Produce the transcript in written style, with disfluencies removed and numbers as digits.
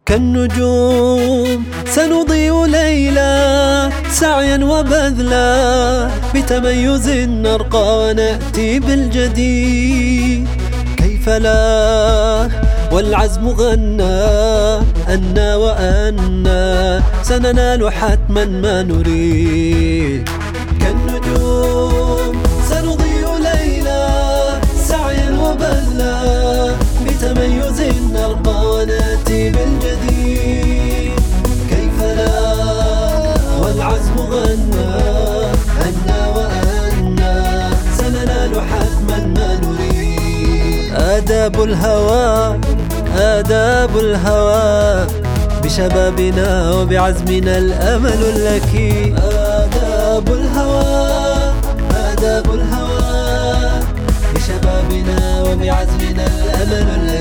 كالنجوم سنضيء ليلا سعيا وبذلا، بتميز نرقى ونأتي بالجديد. كيف لا والعزم غنى أنا وأنا، سننال حتما ما نريد. كالنجوم سنضيء ليلا سعيا وبذلا، بتميز نرقى ونأتي بالجديد. كيف لا والعزم غنى أنا وأنا، سننال حتما ما نريد. آداب الهوى آداب الهوى، بشبابنا وبعزمنا الأمل الأكيد. آداب الهوى آداب الهوى، بشبابنا وبعزمنا الأمل الأكيد.